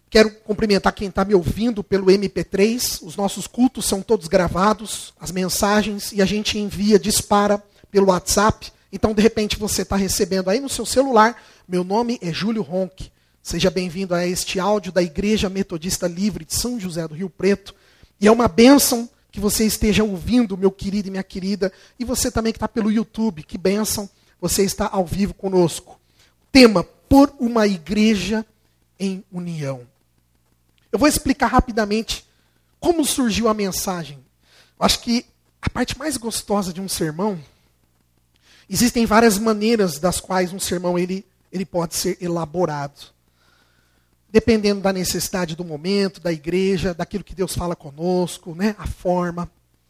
Quero cumprimentar quem está me ouvindo pelo MP3. Os nossos cultos são todos gravados, as mensagens, e a gente envia, dispara pelo WhatsApp. Então, de repente, você está recebendo aí no seu celular. Meu nome é Júlio Ronck. Seja bem-vindo a este áudio da Igreja Metodista Livre de São José do Rio Preto. E é uma bênção que você esteja ouvindo, meu querido e minha querida. E você também que está pelo YouTube, que bênção você está ao vivo conosco. Tema, por uma igreja em união. Eu vou explicar rapidamente como surgiu a mensagem. Eu acho que a parte mais gostosa de um sermão, existem várias maneiras das quais um sermão ele pode ser elaborado. Dependendo da necessidade do momento, da igreja, daquilo que Deus fala conosco, né, a forma.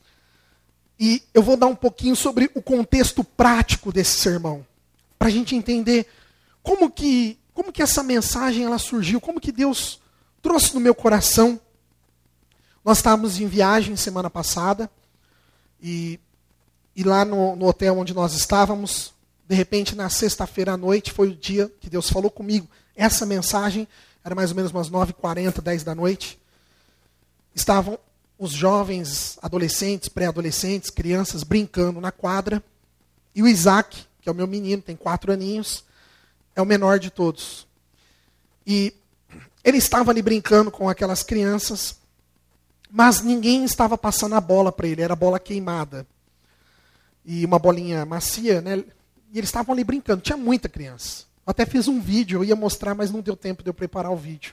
E eu vou dar um pouquinho sobre o contexto prático desse sermão, para a gente entender como que essa mensagem ela surgiu, como que Deus trouxe no meu coração. Nós estávamos em viagem semana passada, e lá no hotel onde nós estávamos, de repente na sexta-feira à noite, foi o dia que Deus falou comigo. Essa mensagem era mais ou menos umas 9h40, 10 da noite. Estavam os jovens, adolescentes, pré-adolescentes, crianças brincando na quadra, e o Isaac, que é o meu menino, tem 4 aninhos, é o menor de todos. E ele estava ali brincando com aquelas crianças, mas ninguém estava passando a bola para ele, era bola queimada. E uma bolinha macia, né? E eles estavam ali brincando, tinha muita criança. Eu até fiz um vídeo, eu ia mostrar, mas não deu tempo de eu preparar o vídeo.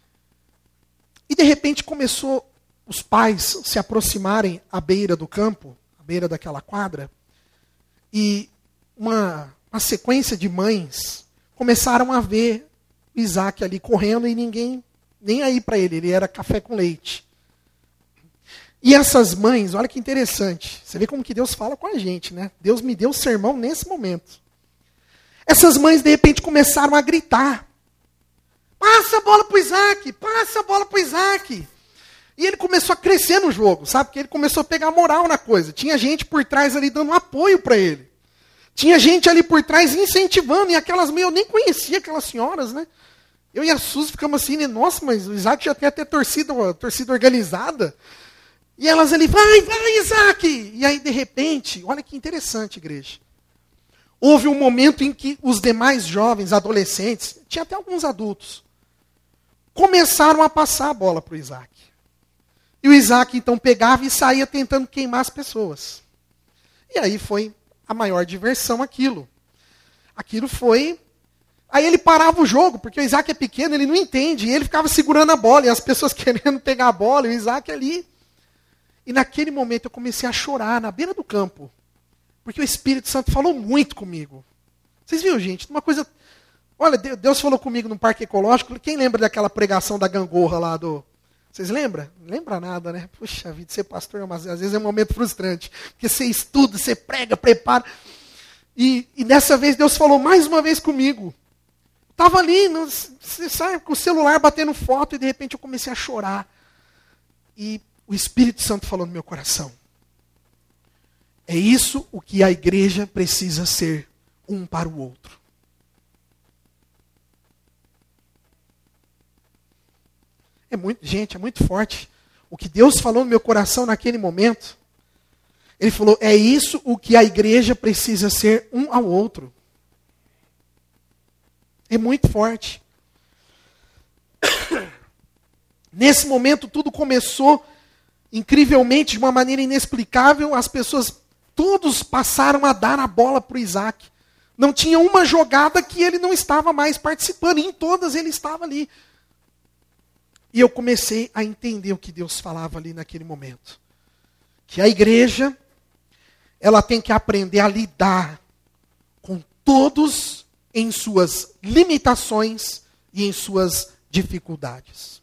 E de repente começou os pais se aproximarem à beira do campo, à beira daquela quadra, e uma sequência de mães começaram a ver Isaac ali correndo e ninguém nem aí para ele era café com leite. E essas mães, olha que interessante, você vê como que Deus fala com a gente, né? Deus me deu o sermão nesse momento. Essas mães de repente começaram a gritar: passa a bola para o Isaac, passa a bola para o Isaac. E ele começou a crescer no jogo, sabe? Porque ele começou a pegar moral na coisa. Tinha gente por trás ali dando um apoio para ele. Tinha gente ali por trás incentivando, e aquelas mães, eu nem conhecia aquelas senhoras, né? Eu e a Suzy ficamos assim, né? Nossa, mas o Isaac já tem até torcida organizada. E elas ali, vai Isaac! E aí, de repente, olha que interessante, igreja. Houve um momento em que os demais jovens, adolescentes, tinha até alguns adultos, começaram a passar a bola para o Isaac. E o Isaac, então, pegava e saía tentando queimar as pessoas. E aí foi a maior diversão aquilo. Aquilo foi... Aí ele parava o jogo, porque o Isaac é pequeno, ele não entende. E ele ficava segurando a bola, e as pessoas querendo pegar a bola, e o Isaac ali. E naquele momento eu comecei a chorar na beira do campo. Porque o Espírito Santo falou muito comigo. Vocês viram, gente? Uma coisa... Olha, Deus falou comigo no Parque Ecológico. Quem lembra daquela pregação da gangorra lá do... Vocês lembram? Não lembra nada, né? Puxa vida, ser pastor, mas às vezes é um momento frustrante. Porque você estuda, você prega, prepara. E dessa vez Deus falou mais uma vez comigo. Estava ali, você sabe, com o celular batendo foto, e de repente eu comecei a chorar. E o Espírito Santo falou no meu coração: é isso o que a igreja precisa ser um para o outro. É muito forte. O que Deus falou no meu coração naquele momento, Ele falou, é isso o que a igreja precisa ser um ao outro. É muito forte. Nesse momento tudo começou incrivelmente, de uma maneira inexplicável. As pessoas, todos passaram a dar a bola para o Isaac. Não tinha uma jogada que ele não estava mais participando. E em todas ele estava ali. E eu comecei a entender o que Deus falava ali naquele momento. Que a igreja, ela tem que aprender a lidar com todos em suas limitações e em suas dificuldades.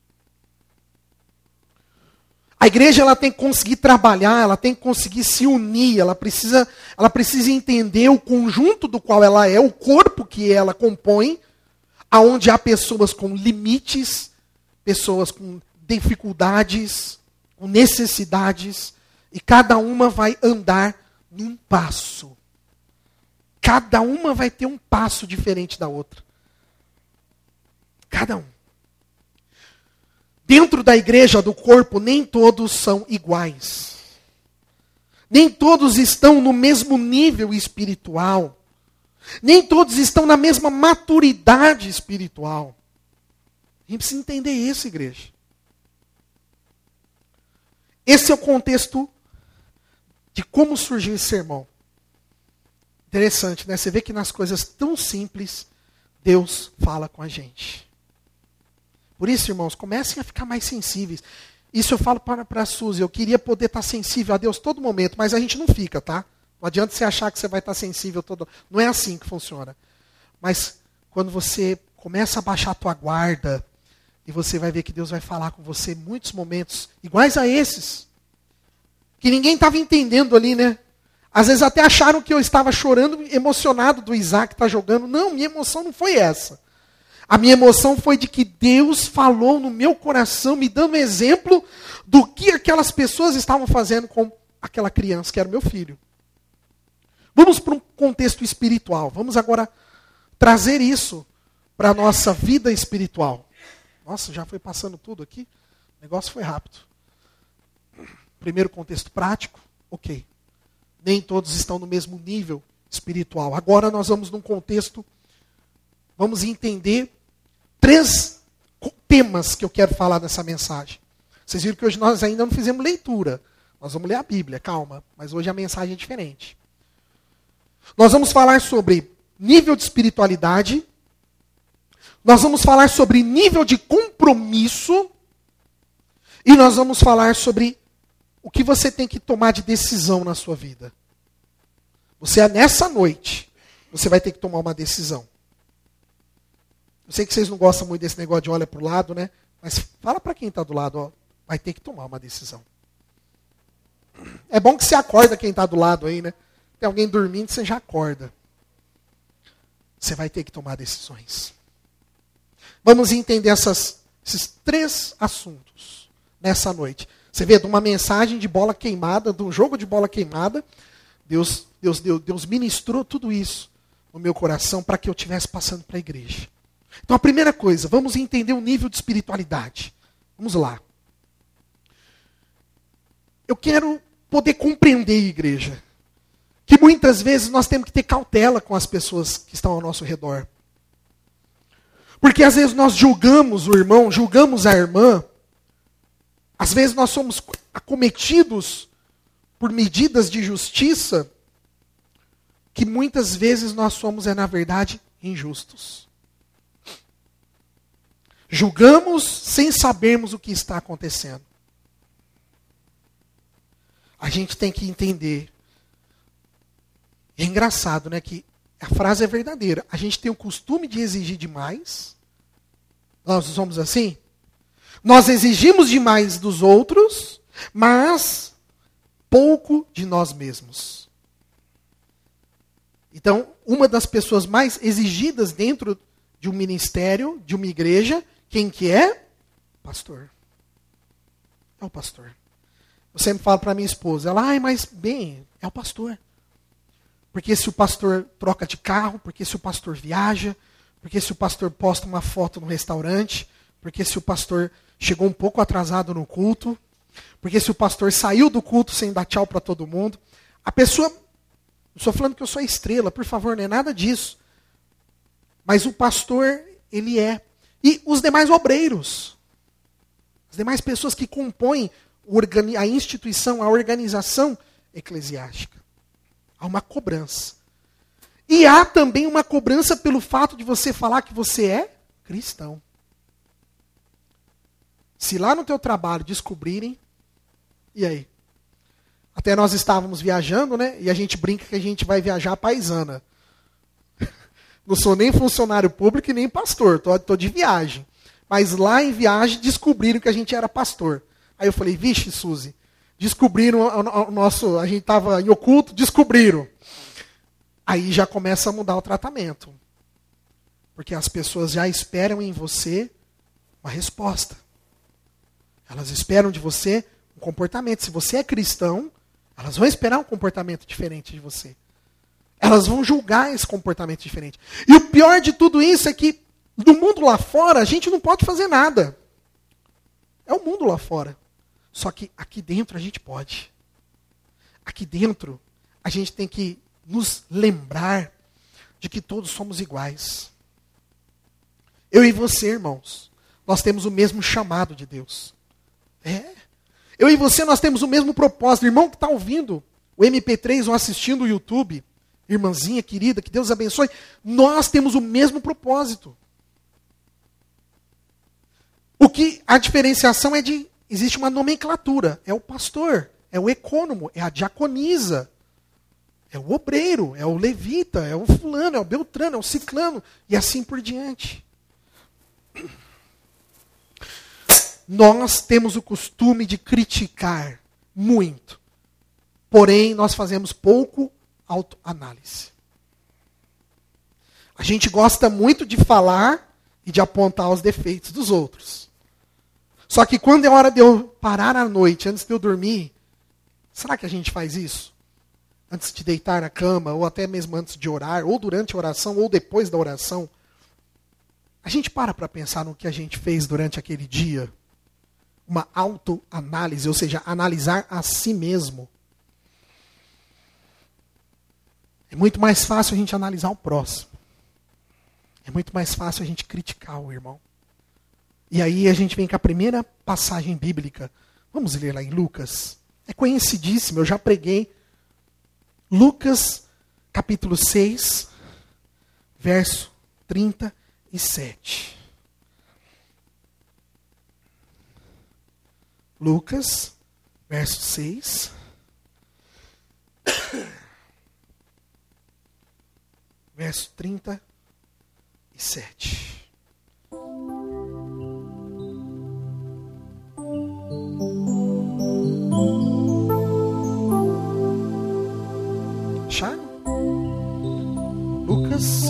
A igreja, ela tem que conseguir trabalhar, ela tem que conseguir se unir, ela precisa entender o conjunto do qual ela é, o corpo que ela compõe, aonde há pessoas com limites, pessoas com dificuldades, com necessidades, e cada uma vai andar num passo. Cada uma vai ter um passo diferente da outra. Cada um. Dentro da igreja, do corpo, nem todos são iguais. Nem todos estão no mesmo nível espiritual. Nem todos estão na mesma maturidade espiritual. A gente precisa entender isso, igreja. Esse é o contexto de como surgiu esse sermão. Interessante, né? Você vê que nas coisas tão simples, Deus fala com a gente. Por isso, irmãos, comecem a ficar mais sensíveis. Isso eu falo para a Suzy. Eu queria poder estar sensível a Deus todo momento, mas a gente não fica, tá? Não adianta você achar que você vai estar sensível todo. Não é assim que funciona. Mas quando você começa a baixar a tua guarda, e você vai ver que Deus vai falar com você em muitos momentos iguais a esses, que ninguém estava entendendo ali, né? Às vezes até acharam que eu estava chorando, emocionado do Isaac estar jogando. Não, minha emoção não foi essa. A minha emoção foi de que Deus falou no meu coração, me dando exemplo do que aquelas pessoas estavam fazendo com aquela criança, que era o meu filho. Vamos para um contexto espiritual. Vamos agora trazer isso para a nossa vida espiritual. Nossa, já foi passando tudo aqui? O negócio foi rápido. Primeiro contexto prático, ok. Nem todos estão no mesmo nível espiritual. Agora nós vamos num contexto, vamos entender 3 temas que eu quero falar nessa mensagem. Vocês viram que hoje nós ainda não fizemos leitura. Nós vamos ler a Bíblia, calma. Mas hoje a mensagem é diferente. Nós vamos falar sobre nível de espiritualidade. Nós vamos falar sobre nível de compromisso. E nós vamos falar sobre o que você tem que tomar de decisão na sua vida. Nessa noite, você vai ter que tomar uma decisão. Eu sei que vocês não gostam muito desse negócio de olha para o lado, né? Mas fala para quem está do lado, ó, vai ter que tomar uma decisão. É bom que você acorda quem está do lado aí, né? Tem alguém dormindo, você já acorda. Você vai ter que tomar decisões. Vamos entender esses 3 assuntos nessa noite. Você vê, de uma mensagem de bola queimada, de um jogo de bola queimada, Deus ministrou tudo isso no meu coração para que eu estivesse passando para a igreja. Então a primeira coisa, vamos entender o nível de espiritualidade. Vamos lá. Eu quero poder compreender, igreja, que muitas vezes nós temos que ter cautela com as pessoas que estão ao nosso redor. Porque às vezes nós julgamos o irmão, julgamos a irmã. Às vezes nós somos acometidos por medidas de justiça que muitas vezes nós somos, na verdade, injustos. Julgamos sem sabermos o que está acontecendo. A gente tem que entender. É engraçado, né, que a frase é verdadeira. A gente tem o costume de exigir demais. Nós somos assim. Nós exigimos demais dos outros, mas pouco de nós mesmos. Então, uma das pessoas mais exigidas dentro de um ministério, de uma igreja, quem que é? Pastor. É o pastor. Eu sempre falo para minha esposa, ela, mas bem, é o pastor. Porque se o pastor troca de carro, porque se o pastor viaja, porque se o pastor posta uma foto no restaurante, porque se o pastor chegou um pouco atrasado no culto, porque se o pastor saiu do culto sem dar tchau para todo mundo. A pessoa, não estou falando que eu sou a estrela, por favor, não é nada disso. Mas o pastor, ele é. E os demais obreiros, as demais pessoas que compõem a instituição, a organização eclesiástica. Há uma cobrança. E há também uma cobrança pelo fato de você falar que você é cristão. Se lá no teu trabalho descobrirem, e aí? Até nós estávamos viajando, né? E a gente brinca que a gente vai viajar paisana. Não sou nem funcionário público e nem pastor, tô de viagem. Mas lá em viagem descobriram que a gente era pastor. Aí eu falei, vixe, Suzy, descobriram o nosso, a gente estava em oculto, descobriram. Aí já começa a mudar o tratamento. Porque as pessoas já esperam em você uma resposta. Elas esperam de você um comportamento. Se você é cristão, elas vão esperar um comportamento diferente de você. Elas vão julgar esse comportamento diferente. E o pior de tudo isso é que, no mundo lá fora, a gente não pode fazer nada. É o mundo lá fora. Só que aqui dentro a gente pode. Aqui dentro a gente tem que nos lembrar de que todos somos iguais. Eu e você, irmãos, nós temos o mesmo chamado de Deus. Eu e você, nós temos o mesmo propósito. Irmão que está ouvindo o MP3 ou assistindo o YouTube, irmãzinha querida, que Deus abençoe, nós temos o mesmo propósito. O que a diferenciação é existe uma nomenclatura. É o pastor, é o ecônomo, é a diaconisa, é o obreiro, é o levita, é o fulano, é o beltrano, é o ciclano, e assim por diante. Nós temos o costume de criticar muito, porém nós fazemos pouco autoanálise. A gente gosta muito de falar e de apontar os defeitos dos outros. Só que quando é hora de eu parar à noite, antes de eu dormir, será que a gente faz isso? Antes de deitar na cama, ou até mesmo antes de orar, ou durante a oração, ou depois da oração, a gente para pensar no que a gente fez durante aquele dia. Uma autoanálise, ou seja, analisar a si mesmo. É muito mais fácil a gente analisar o próximo. É muito mais fácil a gente criticar o irmão. E aí a gente vem com a primeira passagem bíblica. Vamos ler lá em Lucas. É conhecidíssimo, eu já preguei. Lucas, capítulo 6, verso 37. Lucas, verso 6. Verso 37. Acharam? Lucas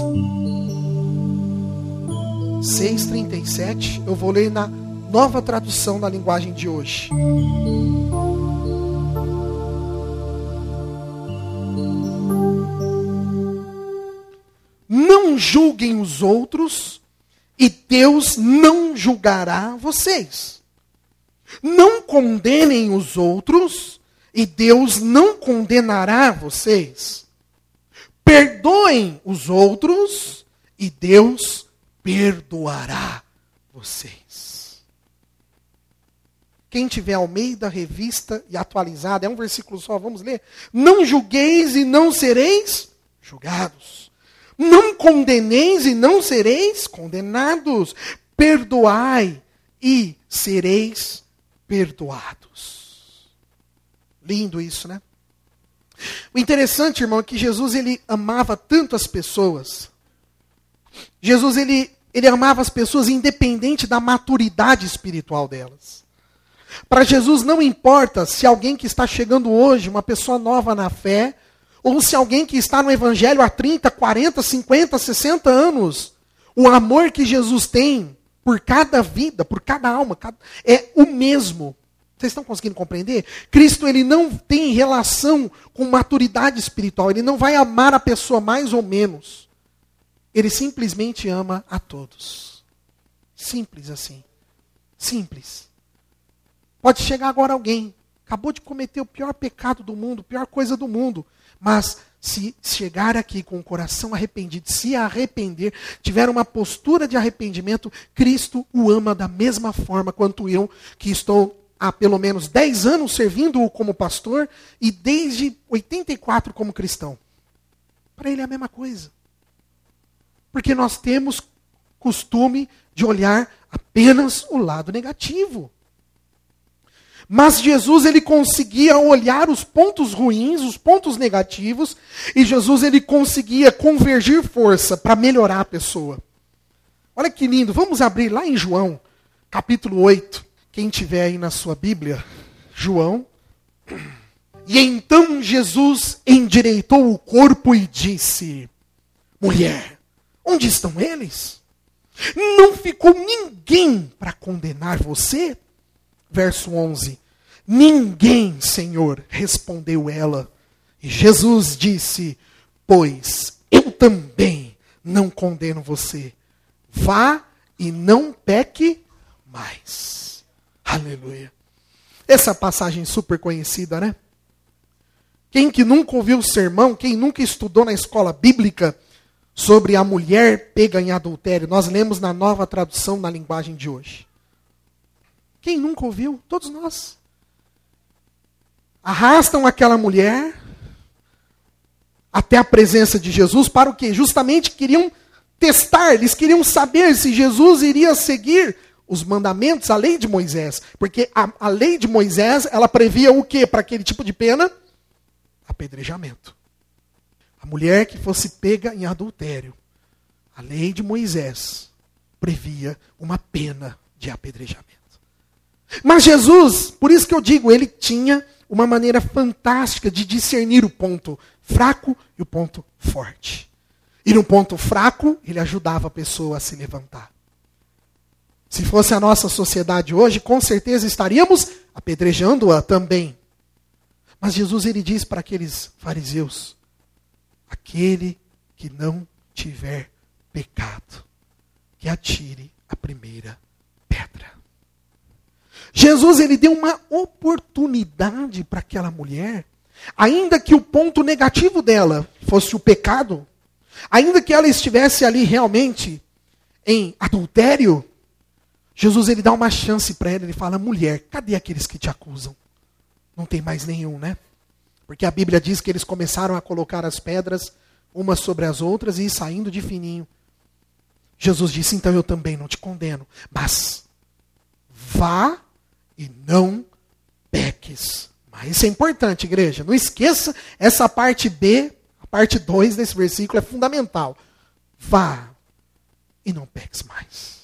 6:37. Eu vou ler na Nova Tradução da Linguagem de hoje. Não julguem os outros e Deus não julgará vocês. Não condenem os outros e Deus não condenará vocês. Perdoem os outros e Deus perdoará vocês. Quem tiver Almeida, Revista e Atualizada, é um versículo só, vamos ler. Não julgueis e não sereis julgados. Não condeneis e não sereis condenados. Perdoai e sereis perdoados. Lindo isso, né? O interessante, irmão, é que Jesus ele amava tanto as pessoas. Jesus ele amava as pessoas independente da maturidade espiritual delas. Para Jesus não importa se alguém que está chegando hoje, uma pessoa nova na fé, ou se alguém que está no Evangelho há 30, 40, 50, 60 anos, o amor que Jesus tem por cada vida, por cada alma, é o mesmo. Vocês estão conseguindo compreender? Cristo ele não tem relação com maturidade espiritual, ele não vai amar a pessoa mais ou menos. Ele simplesmente ama a todos. Simples assim. Simples. Pode chegar agora alguém, acabou de cometer o pior pecado do mundo, a pior coisa do mundo, mas se chegar aqui com o coração arrependido, se arrepender, tiver uma postura de arrependimento, Cristo o ama da mesma forma quanto eu, que estou há pelo menos 10 anos servindo-o como pastor e desde 84 como cristão. Para ele é a mesma coisa. Porque nós temos costume de olhar apenas o lado negativo. Mas Jesus ele conseguia olhar os pontos ruins, os pontos negativos, e Jesus ele conseguia convergir força para melhorar a pessoa. Olha que lindo, vamos abrir lá em João, capítulo 8. Quem tiver aí na sua Bíblia, João. E então Jesus endireitou o corpo e disse: mulher, onde estão eles? Não ficou ninguém para condenar você? Verso 11. Ninguém, Senhor, respondeu ela. E Jesus disse: pois eu também não condeno você. Vá e não peque mais. Aleluia. Essa passagem super conhecida, né? Quem que nunca ouviu o sermão, quem nunca estudou na escola bíblica sobre a mulher pega em adultério? Nós lemos na Nova Tradução na linguagem de hoje. Quem nunca ouviu? Todos nós. Arrastam aquela mulher até a presença de Jesus para o quê? Justamente queriam testar, eles queriam saber se Jesus iria seguir os mandamentos, a lei de Moisés. Porque a lei de Moisés, ela previa o quê para aquele tipo de pena? Apedrejamento. A mulher que fosse pega em adultério, a lei de Moisés previa uma pena de apedrejamento. Mas Jesus, por isso que eu digo, ele tinha uma maneira fantástica de discernir o ponto fraco e o ponto forte. E no ponto fraco, ele ajudava a pessoa a se levantar. Se fosse a nossa sociedade hoje, com certeza estaríamos apedrejando-a também. Mas Jesus, ele diz para aqueles fariseus: aquele que não tiver pecado, que atire a primeira pedra. Jesus, ele deu uma oportunidade para aquela mulher, ainda que o ponto negativo dela fosse o pecado, ainda que ela estivesse ali realmente em adultério, Jesus, ele dá uma chance para ela, ele fala: mulher, cadê aqueles que te acusam? Não tem mais nenhum, né? Porque a Bíblia diz que eles começaram a colocar as pedras umas sobre as outras e ir saindo de fininho. Jesus disse: então eu também não te condeno, mas vá e não peques. Mas isso é importante, igreja. Não esqueça essa parte B, a parte 2 desse versículo é fundamental. Vá e não peques mais.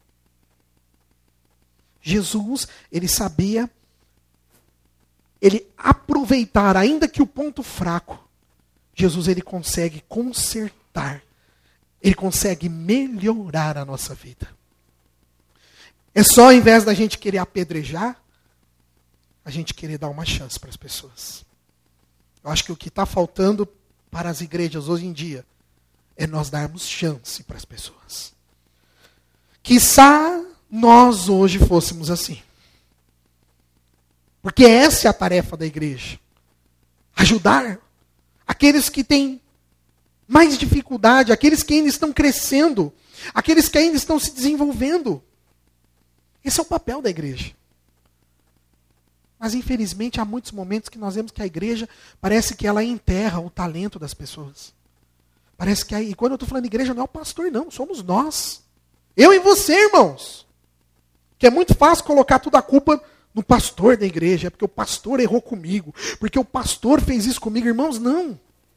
Jesus, ele sabia, ele aproveitar, ainda que o ponto fraco, Jesus, ele consegue consertar, ele consegue melhorar a nossa vida. É só, ao invés da gente querer apedrejar, a gente querer dar uma chance para as pessoas. Eu acho que o que está faltando para as igrejas hoje em dia é nós darmos chance para as pessoas. Quiçá nós hoje fôssemos assim. Porque essa é a tarefa da igreja. Ajudar aqueles que têm mais dificuldade, aqueles que ainda estão crescendo, aqueles que ainda estão se desenvolvendo. Esse é o papel da igreja. Mas infelizmente há muitos momentos que nós vemos que a igreja parece que ela enterra o talento das pessoas. Parece que e quando eu estou falando igreja não é o pastor não, somos nós. Eu e você, irmãos. Que é muito fácil colocar toda a culpa no pastor da igreja, é porque o pastor errou comigo, porque o pastor fez isso comigo. Irmãos, não.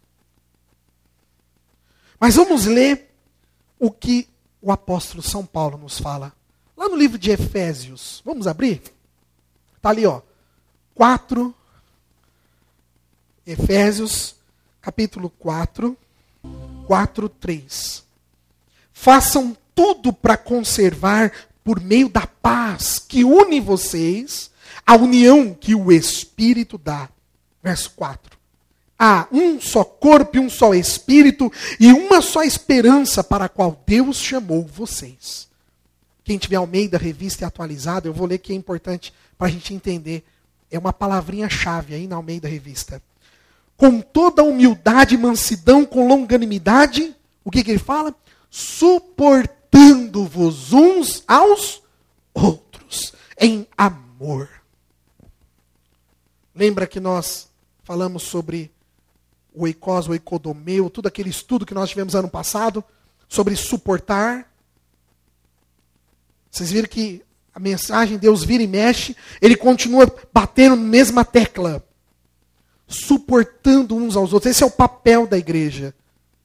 Mas vamos ler o que o apóstolo São Paulo nos fala. Lá no livro de Efésios. Vamos abrir? Está ali, ó. 4. Efésios, capítulo 4. 4:3. Façam tudo para conservar, por meio da paz que une vocês, a união que o Espírito dá. Verso 4. Há um só corpo e um só Espírito e uma só esperança para a qual Deus chamou vocês. Quem tiver Almeida, revista e atualizada, eu vou ler que é importante para a gente entender. É uma palavrinha-chave aí na Almeida Revista. Com toda humildade e mansidão, com longanimidade, o que ele fala? Suportando-vos uns aos outros, em amor. Lembra que nós falamos sobre o eikos, o eikodomeu, todo aquele estudo que nós tivemos ano passado, sobre suportar. Vocês viram que a mensagem Deus vira e mexe, ele continua batendo na mesma tecla. Suportando uns aos outros. Esse é o papel da igreja.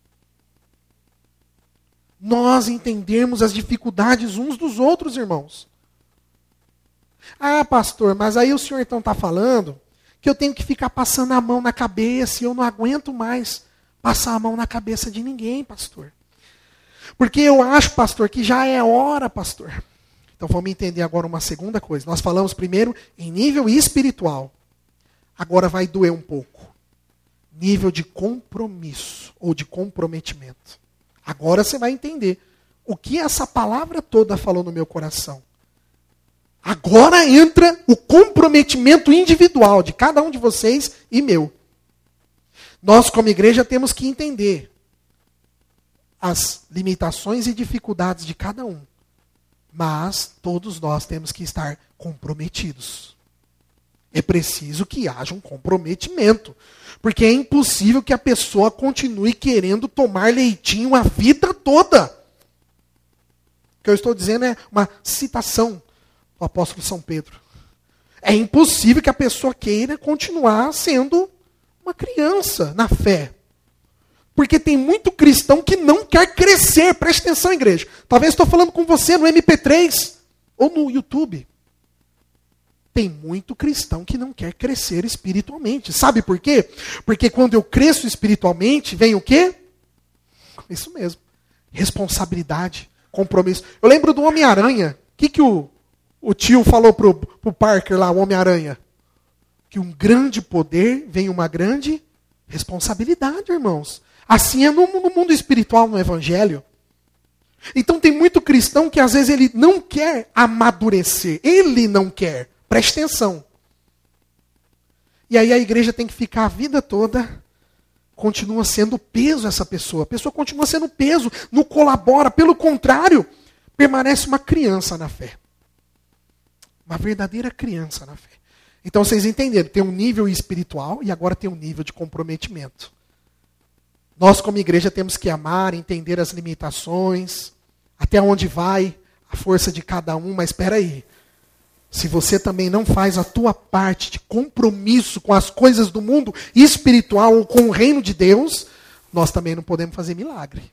Nós entendermos as dificuldades uns dos outros, irmãos. Ah, pastor, mas aí o senhor então está falando que eu tenho que ficar passando a mão na cabeça e eu não aguento mais passar a mão na cabeça de ninguém, pastor. Porque eu acho, pastor, que já é hora, pastor. Então vamos entender agora uma segunda coisa. Nós falamos primeiro em nível espiritual. Agora vai doer um pouco. Nível de compromisso ou de comprometimento. Agora você vai entender o que essa palavra toda falou no meu coração. Agora entra o comprometimento individual de cada um de vocês e meu. Nós, como igreja, temos que entender as limitações e dificuldades de cada um. Mas todos nós temos que estar comprometidos. É preciso que haja um comprometimento. Porque é impossível que a pessoa continue querendo tomar leitinho a vida toda. O que eu estou dizendo é uma citação do apóstolo São Pedro. É impossível que a pessoa queira continuar sendo uma criança na fé. Porque tem muito cristão que não quer crescer. Preste atenção, igreja. Talvez estou falando com você no MP3 ou no YouTube. Tem muito cristão que não quer crescer espiritualmente. Sabe por quê? Porque quando eu cresço espiritualmente, vem o quê? Isso mesmo. Responsabilidade, compromisso. Eu lembro do Homem-Aranha. O que o tio falou pro Parker lá, o Homem-Aranha? Que um grande poder vem uma grande responsabilidade, irmãos. Assim é no mundo espiritual, no evangelho. Então tem muito cristão que às vezes ele não quer amadurecer. Ele não quer. Preste atenção. E aí a igreja tem que ficar a vida toda, continua sendo peso essa pessoa. A pessoa continua sendo peso, não colabora. Pelo contrário, permanece uma criança na fé. Uma verdadeira criança na fé. Então vocês entenderam, tem um nível espiritual e agora tem um nível de comprometimento. Nós como igreja temos que amar, entender as limitações, até onde vai a força de cada um, mas espera aí. Se você também não faz a tua parte de compromisso com as coisas do mundo espiritual ou com o reino de Deus, nós também não podemos fazer milagre.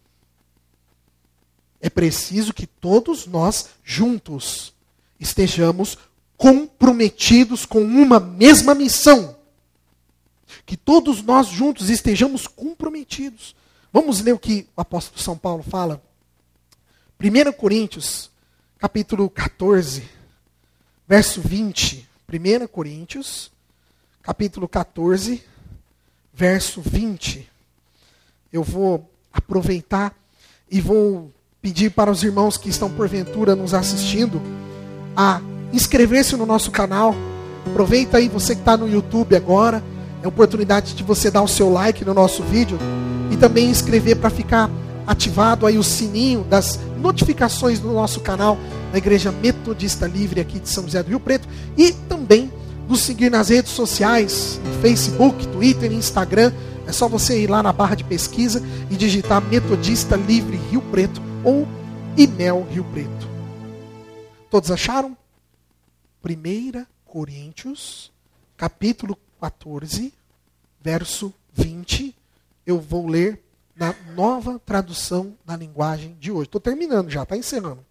É preciso que todos nós juntos estejamos comprometidos com uma mesma missão. Que todos nós juntos estejamos comprometidos. Vamos ler o que o apóstolo São Paulo fala? 1 Coríntios, capítulo 14, verso 20. 1 Coríntios, capítulo 14, verso 20. Eu vou aproveitar e vou pedir para os irmãos que estão porventura nos assistindo a inscrever-se no nosso canal. Aproveita aí, você que está no YouTube agora, é a oportunidade de você dar o seu like no nosso vídeo e também inscrever para ficar ativado aí o sininho das notificações do nosso canal da Igreja Metodista Livre aqui de São José do Rio Preto e também nos seguir nas redes sociais, no Facebook, Twitter e Instagram. É só você ir lá na barra de pesquisa e digitar Metodista Livre Rio Preto ou IMEL Rio Preto. Todos acharam? 1 Coríntios, capítulo 14, verso 20. Eu vou ler na nova tradução da linguagem de hoje. Estou terminando já, está encerrando.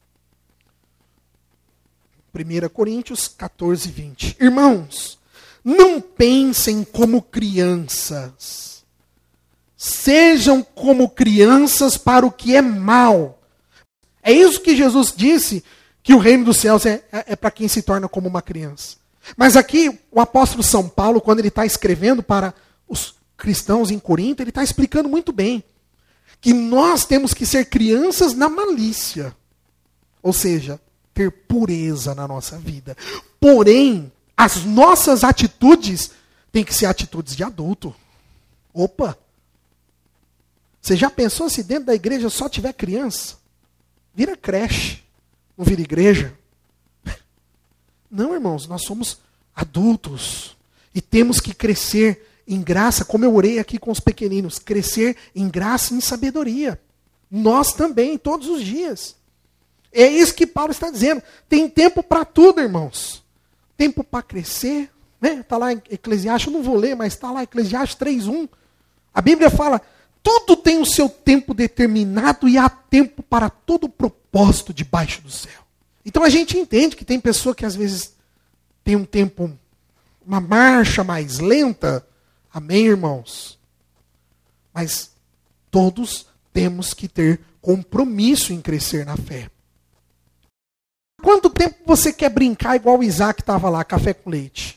1 Coríntios 14, 20. Irmãos, não pensem como crianças. Sejam como crianças para o que é mal. É isso que Jesus disse, que o reino dos céus é para quem se torna como uma criança. Mas aqui, o apóstolo São Paulo, quando ele está escrevendo para os cristãos em Corinto, ele está explicando muito bem que nós temos que ser crianças na malícia. Ou seja, ter pureza na nossa vida. Porém, as nossas atitudes têm que ser atitudes de adulto. Opa! Você já pensou se dentro da igreja só tiver criança? Vira creche, não vira igreja. Não, irmãos, nós somos adultos e temos que crescer em graça, como eu orei aqui com os pequeninos, crescer em graça e em sabedoria. Nós também, todos os dias. É isso que Paulo está dizendo. Tem tempo para tudo, irmãos. Tempo para crescer. Né? Está lá em Eclesiastes, eu não vou ler, mas está lá em Eclesiastes 3:1. A Bíblia fala, tudo tem o seu tempo determinado e há tempo para todo propósito debaixo do céu. Então a gente entende que tem pessoa que às vezes tem um tempo, uma marcha mais lenta. Amém, irmãos? Mas todos temos que ter compromisso em crescer na fé. Quanto tempo você quer brincar igual o Isaac estava lá, café com leite?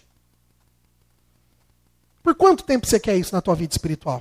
Por quanto tempo você quer isso na tua vida espiritual?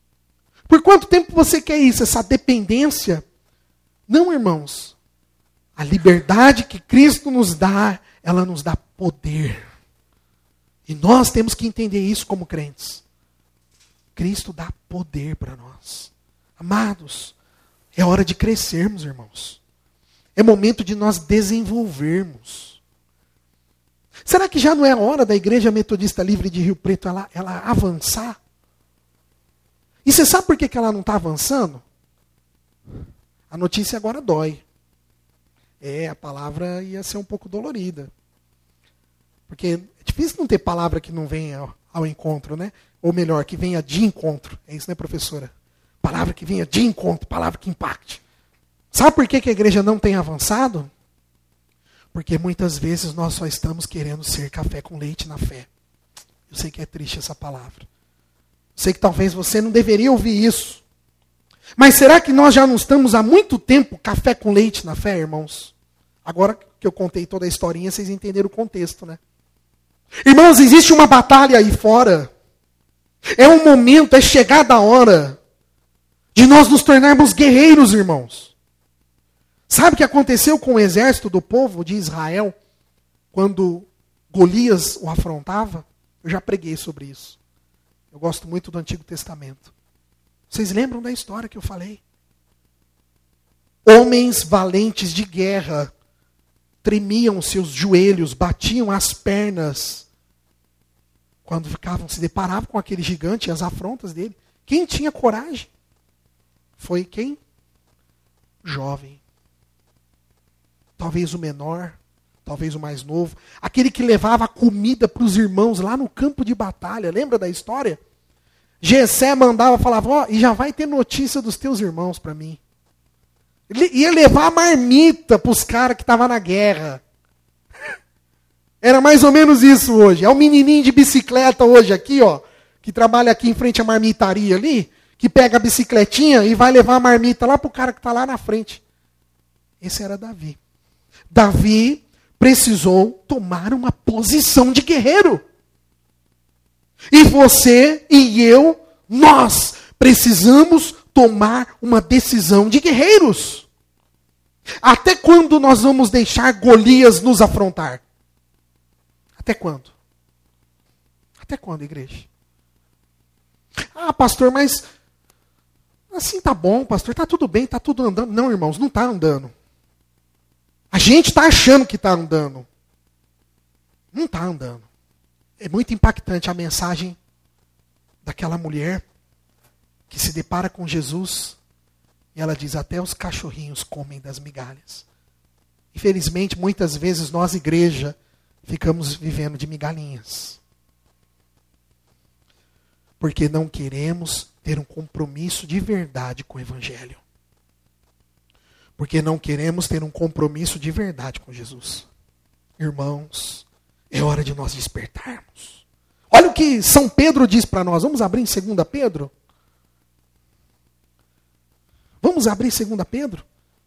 Por quanto tempo você quer isso, essa dependência? Não, irmãos. A liberdade que Cristo nos dá, ela nos dá poder. E nós temos que entender isso como crentes. Cristo dá poder para nós. Amados, é hora de crescermos, irmãos. É momento de nós desenvolvermos. Será que já não é hora da Igreja Metodista Livre de Rio Preto ela avançar? E você sabe por que ela não está avançando? A notícia agora dói. A palavra ia ser um pouco dolorida. Porque é difícil não ter palavra que não venha ao encontro, né? Ou melhor, que venha de encontro. É isso, né, professora? Palavra que venha de encontro, palavra que impacte. Sabe por que a igreja não tem avançado? Porque muitas vezes nós só estamos querendo ser café com leite na fé. Eu sei que é triste essa palavra. Eu sei que talvez você não deveria ouvir isso. Mas será que nós já não estamos há muito tempo café com leite na fé, irmãos? Agora que eu contei toda a historinha, vocês entenderam o contexto, né? Irmãos, existe uma batalha aí fora. É um momento, é chegada a hora de nós nos tornarmos guerreiros, irmãos. Sabe o que aconteceu com o exército do povo de Israel quando Golias o afrontava? Eu já preguei sobre isso. Eu gosto muito do Antigo Testamento. Vocês lembram da história que eu falei? Homens valentes de guerra tremiam seus joelhos, batiam as pernas quando se deparavam com aquele gigante e as afrontas dele. Quem tinha coragem? Foi quem? Jovem. Talvez o menor, talvez o mais novo. Aquele que levava a comida para os irmãos lá no campo de batalha. Lembra da história? Jessé mandava, falava, e já vai ter notícia dos teus irmãos para mim. Ele ia levar a marmita para os caras que estavam na guerra. Era mais ou menos isso hoje. É o menininho de bicicleta hoje aqui, ó, que trabalha aqui em frente à marmitaria ali, que pega a bicicletinha e vai levar a marmita lá para o cara que está lá na frente. Esse era Davi. Davi precisou tomar uma posição de guerreiro. E você e eu, nós precisamos tomar uma decisão de guerreiros. Até quando nós vamos deixar Golias nos afrontar? Até quando? Até quando, igreja? Ah, pastor, mas assim tá bom, pastor, tá tudo bem, tá tudo andando. Não, irmãos, não tá andando. A gente está achando que está andando. Não está andando. É muito impactante a mensagem daquela mulher que se depara com Jesus e ela diz, até os cachorrinhos comem das migalhas. Infelizmente, muitas vezes nós, igreja, ficamos vivendo de migalhinhas. Porque não queremos ter um compromisso de verdade com o Evangelho. Porque não queremos ter um compromisso de verdade com Jesus. Irmãos, é hora de nós despertarmos. Olha o que São Pedro diz para nós. Vamos abrir em 2 Pedro? Vamos abrir 2 Pedro?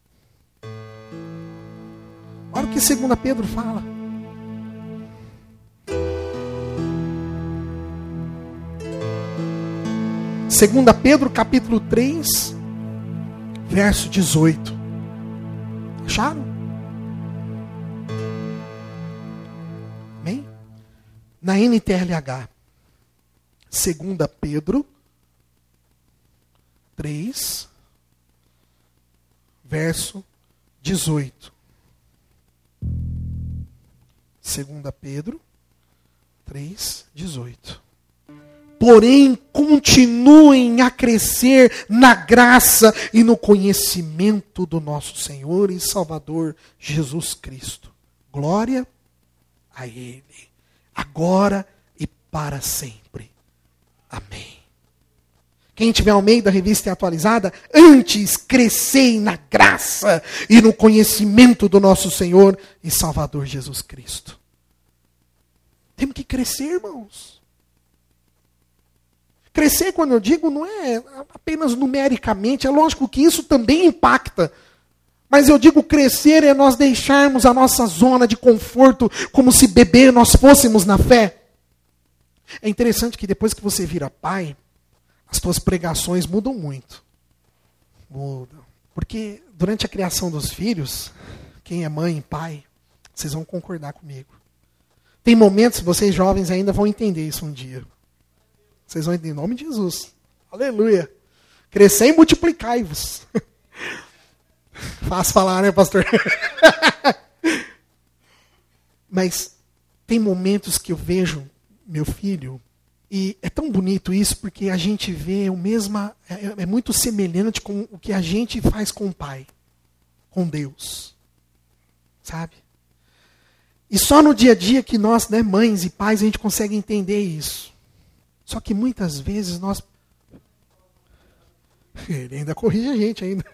Olha o que 2 Pedro fala. Segunda Pedro, capítulo 3, verso 18. Acharam? Amém? Na NTLH, 2 Pedro 3, verso 18. 2 Pedro 3, 18. Porém, continuem a crescer na graça e no conhecimento do nosso Senhor e Salvador Jesus Cristo. Glória a Ele, agora e para sempre. Amém. Quem tiver Almeida, revista atualizada, antes crescei na graça e no conhecimento do nosso Senhor e Salvador Jesus Cristo. Temos que crescer, irmãos. Crescer, quando eu digo, não é apenas numericamente, é lógico que isso também impacta. Mas eu digo crescer é nós deixarmos a nossa zona de conforto como se bebê nós fôssemos na fé. É interessante que depois que você vira pai, as tuas pregações mudam muito. Mudam. Porque durante a criação dos filhos, quem é mãe e pai, vocês vão concordar comigo. Tem momentos, vocês jovens ainda vão entender isso um dia. Vocês vão entender, em nome de Jesus. Aleluia. Crescer e multiplicai-vos. Fácil falar, né, pastor? Mas tem momentos que eu vejo meu filho, e é tão bonito isso, porque a gente vê o mesmo, é muito semelhante com o que a gente faz com o Pai, com Deus. Sabe? E só no dia a dia que nós, né, mães e pais, a gente consegue entender isso. Só que muitas vezes nós... Ele ainda corrige a gente ainda.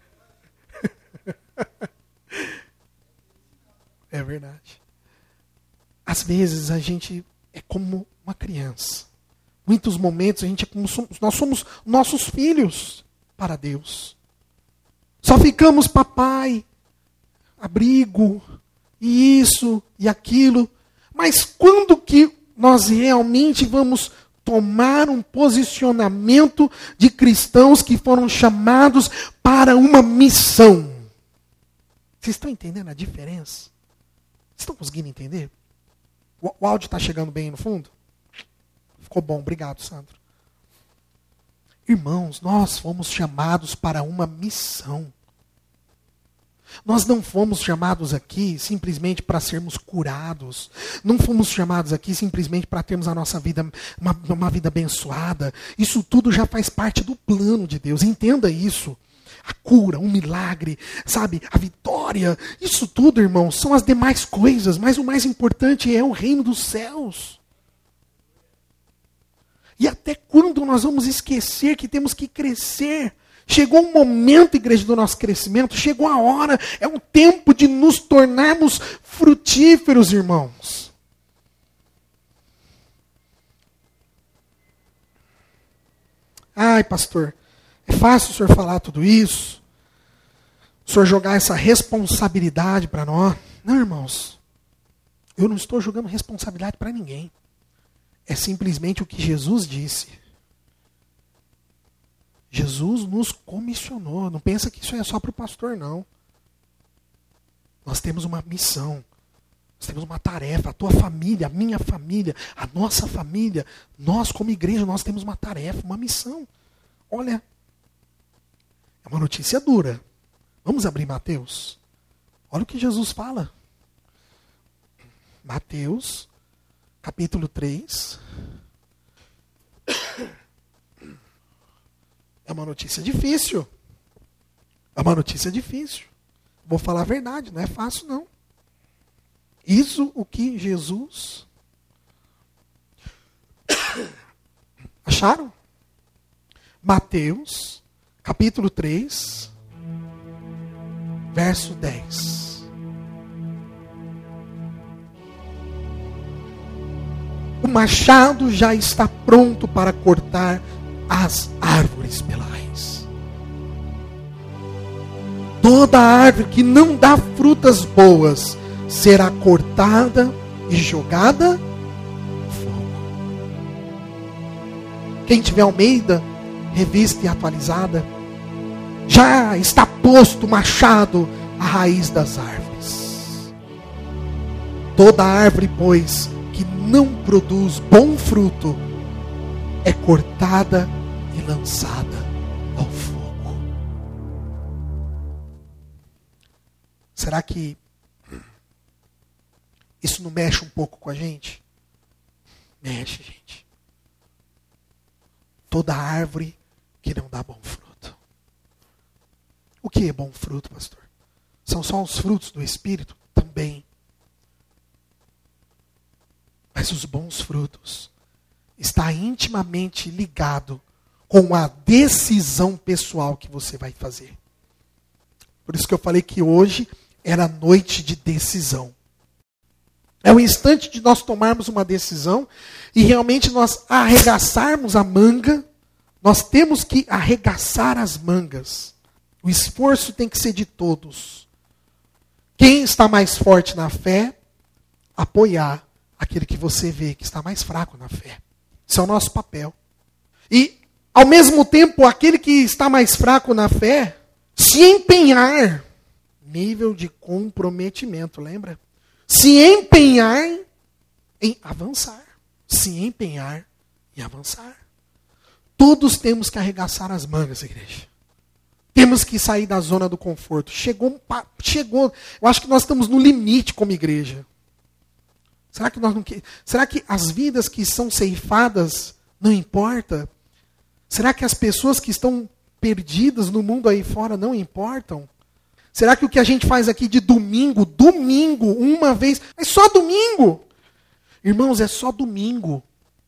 É verdade. Às vezes a gente é como uma criança. Muitos momentos a gente é como nós somos nossos filhos para Deus. Só ficamos papai, abrigo, e isso e aquilo. Mas quando que nós realmente vamos tomar um posicionamento de cristãos que foram chamados para uma missão? Vocês estão entendendo a diferença? Vocês estão conseguindo entender? O áudio está chegando bem no fundo? Ficou bom, obrigado, Sandro. Irmãos, nós fomos chamados para uma missão. Nós não fomos chamados aqui simplesmente para sermos curados. Não fomos chamados aqui simplesmente para termos a nossa vida, uma vida abençoada. Isso tudo já faz parte do plano de Deus. Entenda isso. A cura, um milagre, sabe? A vitória. Isso tudo, irmãos, são as demais coisas. Mas o mais importante é o reino dos céus. E até quando nós vamos esquecer que temos que crescer? Chegou um momento, igreja, do nosso crescimento, chegou a hora, é um tempo de nos tornarmos frutíferos, irmãos. Ai, pastor, é fácil o senhor falar tudo isso? O senhor jogar essa responsabilidade para nós? Não, irmãos, eu não estou jogando responsabilidade para ninguém. É simplesmente o que Jesus disse. Jesus nos comissionou. Não pensa que isso é só para o pastor, não. Nós temos uma missão. Nós temos uma tarefa. A tua família, a minha família, a nossa família. Nós, como igreja, nós temos uma tarefa, uma missão. Olha, é uma notícia dura. Vamos abrir Mateus? Olha o que Jesus fala. Mateus, capítulo 3. É uma notícia difícil. É uma notícia difícil. Vou falar a verdade, não é fácil não. Isso o que Jesus... Acharam? Mateus, capítulo 3, verso 10. O machado já está pronto para cortar as árvores pela raiz. Toda árvore que não dá frutas boas será cortada e jogada no fogo. Quem tiver Almeida, revista e atualizada, já está posto o machado à raiz das árvores. Toda árvore, pois, que não produz bom fruto, é cortada e lançada ao fogo. Será que isso não mexe um pouco com a gente? Mexe, gente. Toda árvore que não dá bom fruto. O que é bom fruto, pastor? São só os frutos do Espírito? Também. Mas os bons frutos está intimamente ligado com a decisão pessoal que você vai fazer. Por isso que eu falei que hoje era noite de decisão. É o instante de nós tomarmos uma decisão e realmente nós arregaçarmos a manga. Nós temos que arregaçar as mangas. O esforço tem que ser de todos. Quem está mais forte na fé, apoiar aquele que você vê que está mais fraco na fé. Esse é o nosso papel. E, ao mesmo tempo, aquele que está mais fraco na fé, se empenhar Nível de comprometimento, lembra? Se empenhar em avançar. Se empenhar em avançar. Todos temos que arregaçar as mangas, igreja. Temos que sair da zona do conforto. Chegou. Eu acho que nós estamos no limite como igreja. Será que as vidas que são ceifadas não importa? Será que as pessoas que estão perdidas no mundo aí fora não importam? Será que o que a gente faz aqui de domingo, uma vez, é só domingo? Irmãos, é só domingo.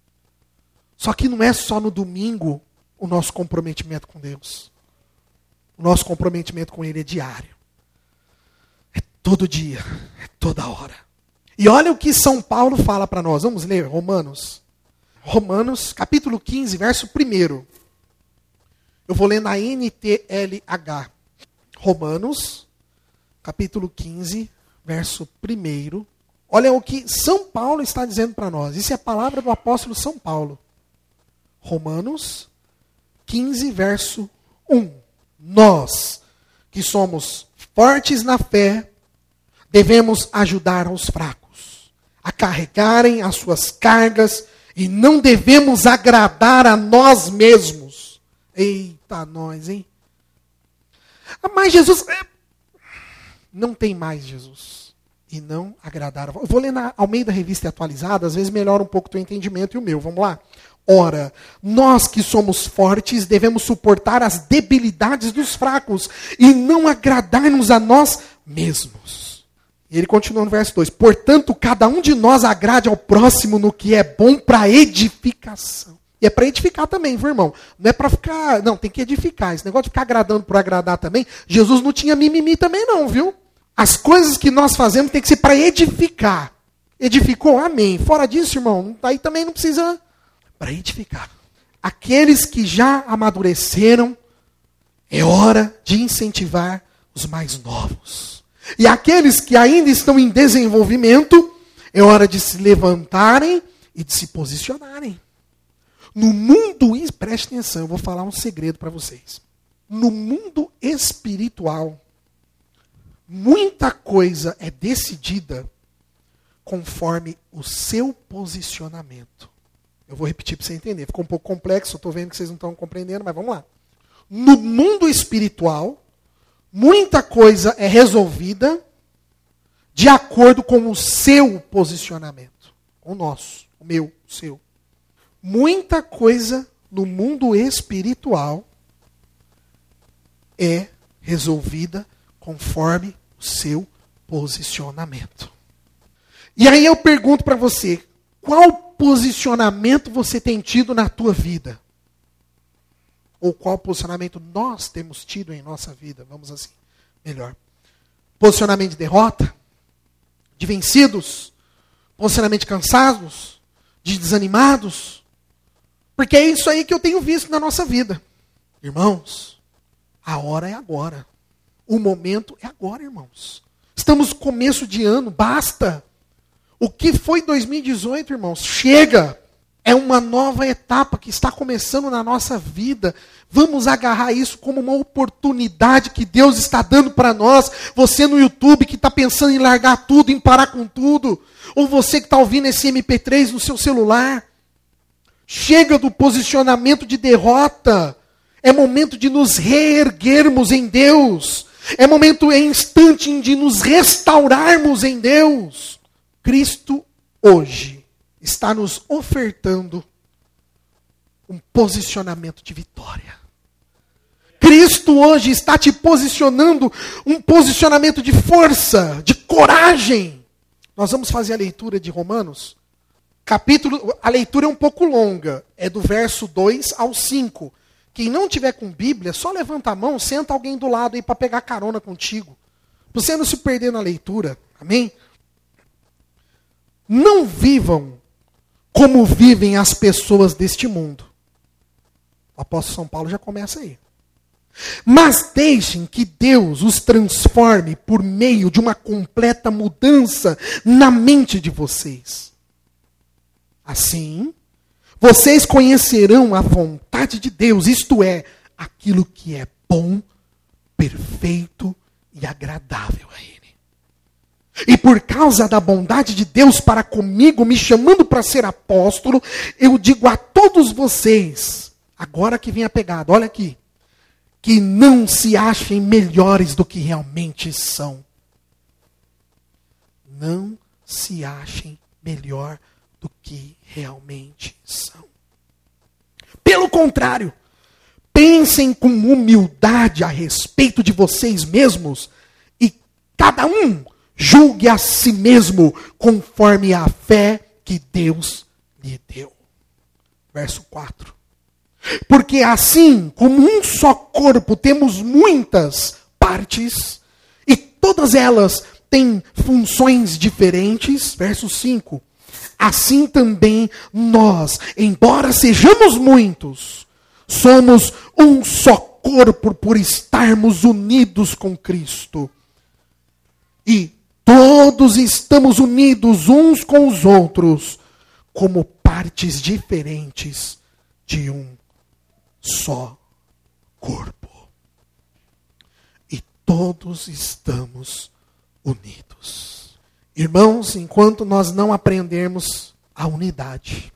Só que não é só no domingo o nosso comprometimento com Deus. O nosso comprometimento com Ele é diário. É todo dia, é toda hora. E olha o que São Paulo fala para nós. Vamos ler Romanos. Romanos, capítulo 15, verso 1. Eu vou ler na NTLH. Romanos, capítulo 15, verso 1. Olha o que São Paulo está dizendo para nós. Isso é a palavra do apóstolo São Paulo. Romanos 15, verso 1. Nós, que somos fortes na fé, devemos ajudar os fracos a carregarem as suas cargas e não devemos agradar a nós mesmos. Eita, nós, hein? Mas Jesus, não tem mais Jesus. E não agradar. Eu vou ler na Almeida Revista Atualizada, às vezes melhora um pouco o teu entendimento e o meu. Vamos lá? Ora, nós que somos fortes devemos suportar as debilidades dos fracos e não agradar-nos a nós mesmos. E ele continua no verso 2. Portanto, cada um de nós agrade ao próximo no que é bom para edificação. E é para edificar também, viu, irmão? Não é para ficar... Não, tem que edificar. Esse negócio de ficar agradando por agradar também, Jesus não tinha mimimi também não, viu? As coisas que nós fazemos tem que ser para edificar. Edificou? Amém. Fora disso, irmão, aí também não precisa... Para edificar. Aqueles que já amadureceram, é hora de incentivar os mais novos. E aqueles que ainda estão em desenvolvimento, é hora de se levantarem e de se posicionarem. No mundo, preste atenção, eu vou falar um segredo para vocês. No mundo espiritual, muita coisa é decidida conforme o seu posicionamento. Eu vou repetir para você entender. Ficou um pouco complexo, estou vendo que vocês não estão compreendendo, mas vamos lá. No mundo espiritual, muita coisa é resolvida de acordo com o seu posicionamento. O nosso, o meu, o seu. Muita coisa no mundo espiritual é resolvida conforme o seu posicionamento. E aí eu pergunto para você, qual posicionamento você tem tido na tua vida? Ou qual posicionamento nós temos tido em nossa vida? Vamos assim, melhor. Posicionamento de derrota? De vencidos? Posicionamento de cansados? De desanimados? Porque é isso aí que eu tenho visto na nossa vida. Irmãos, a hora é agora. O momento é agora, irmãos. Estamos no começo de ano, basta. O que foi 2018, irmãos? Chega! É uma nova etapa que está começando na nossa vida. Vamos agarrar isso como uma oportunidade que Deus está dando para nós. Você no YouTube que está pensando em largar tudo, em parar com tudo. Ou você que está ouvindo esse MP3 no seu celular. Chega do posicionamento de derrota. É momento de nos reerguermos em Deus. É momento, é instante de nos restaurarmos em Deus. Cristo hoje está nos ofertando um posicionamento de vitória. Cristo hoje está te posicionando um posicionamento de força, de coragem. Nós vamos fazer a leitura de Romanos. A leitura é um pouco longa, é do verso 2 ao 5. Quem não tiver com Bíblia, só levanta a mão, senta alguém do lado aí para pegar carona contigo. Para você não se perder na leitura. Amém? Não vivam como vivem as pessoas deste mundo. O apóstolo São Paulo já começa aí. Mas deixem que Deus os transforme por meio de uma completa mudança na mente de vocês. Assim, vocês conhecerão a vontade de Deus, isto é, aquilo que é bom, perfeito e agradável a Ele. E por causa da bondade de Deus para comigo, me chamando para ser apóstolo, eu digo a todos vocês, agora que vem a pegada, olha aqui, que não se achem melhores do que realmente são. Não se achem melhor do que realmente são. Pelo contrário, pensem com humildade a respeito de vocês mesmos e cada um julgue a si mesmo conforme a fé que Deus lhe deu. Verso 4. Porque assim, como um só corpo, temos muitas partes, e todas elas têm funções diferentes. Verso 5. Assim também nós, embora sejamos muitos, somos um só corpo por estarmos unidos com Cristo. E todos estamos unidos uns com os outros, como partes diferentes de um só corpo. E todos estamos unidos. Irmãos, enquanto nós não aprendermos a unidade,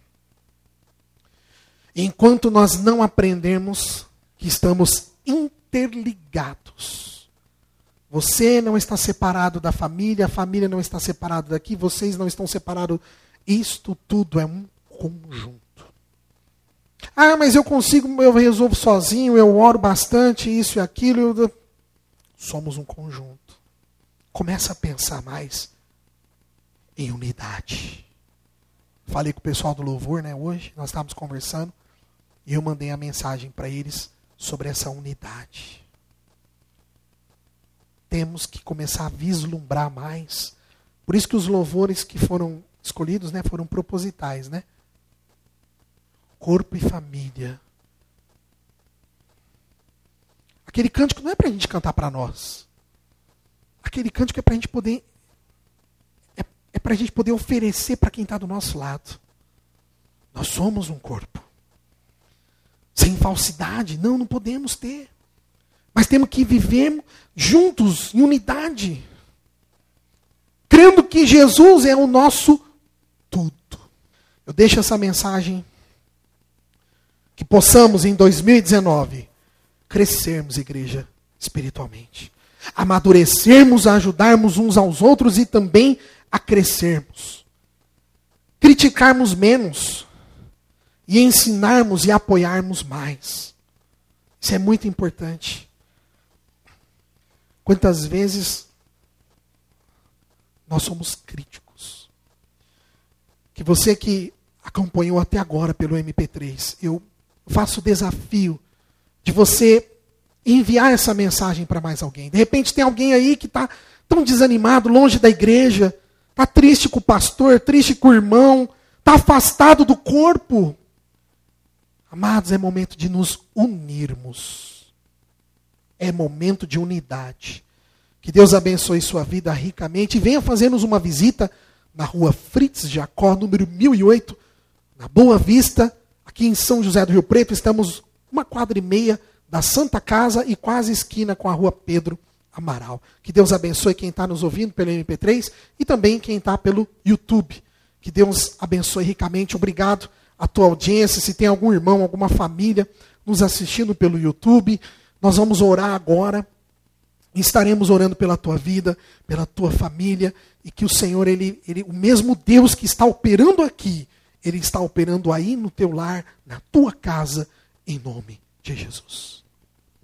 enquanto nós não aprendermos que estamos interligados, você não está separado da família, a família não está separada daqui, vocês não estão separados. Isto tudo é um conjunto. Ah, mas eu consigo, eu resolvo sozinho, eu oro bastante, isso e aquilo. Somos um conjunto. Começa a pensar mais em unidade. Falei com o pessoal do louvor, né, hoje, nós estávamos conversando, e eu mandei a mensagem para eles sobre essa unidade. Temos que começar a vislumbrar mais. Por isso que os louvores que foram escolhidos, né, foram propositais, né? Corpo e família. Aquele cântico não é para a gente cantar para nós. Aquele cântico é para a gente poder, é para a gente poder oferecer para quem está do nosso lado. Nós somos um corpo. Sem falsidade, não podemos ter. Mas temos que viver juntos, em unidade. Crendo que Jesus é o nosso tudo. Eu deixo essa mensagem, que possamos em 2019 crescermos, igreja, espiritualmente. Amadurecermos, a ajudarmos uns aos outros e também a crescermos. Criticarmos menos e ensinarmos e apoiarmos mais. Isso é muito importante. Quantas vezes nós somos críticos? Que você que acompanhou até agora pelo MP3, eu faço o desafio de você enviar essa mensagem para mais alguém. De repente tem alguém aí que está tão desanimado, longe da igreja, está triste com o pastor, triste com o irmão, está afastado do corpo. Amados, é momento de nos unirmos. É momento de unidade. Que Deus abençoe sua vida ricamente. E venha fazer-nos uma visita na rua Fritz Jacó, número 1008, na Boa Vista, aqui em São José do Rio Preto. Estamos 1,5 quadra da Santa Casa e quase esquina com a rua Pedro Amaral. Que Deus abençoe quem está nos ouvindo pelo MP3 e também quem está pelo YouTube. Que Deus abençoe ricamente. Obrigado à tua audiência. Se tem algum irmão, alguma família nos assistindo pelo YouTube, nós vamos orar agora. Estaremos orando pela tua vida, pela tua família, e que o Senhor, o mesmo Deus que está operando aqui, Ele está operando aí no teu lar, na tua casa, em nome de Jesus.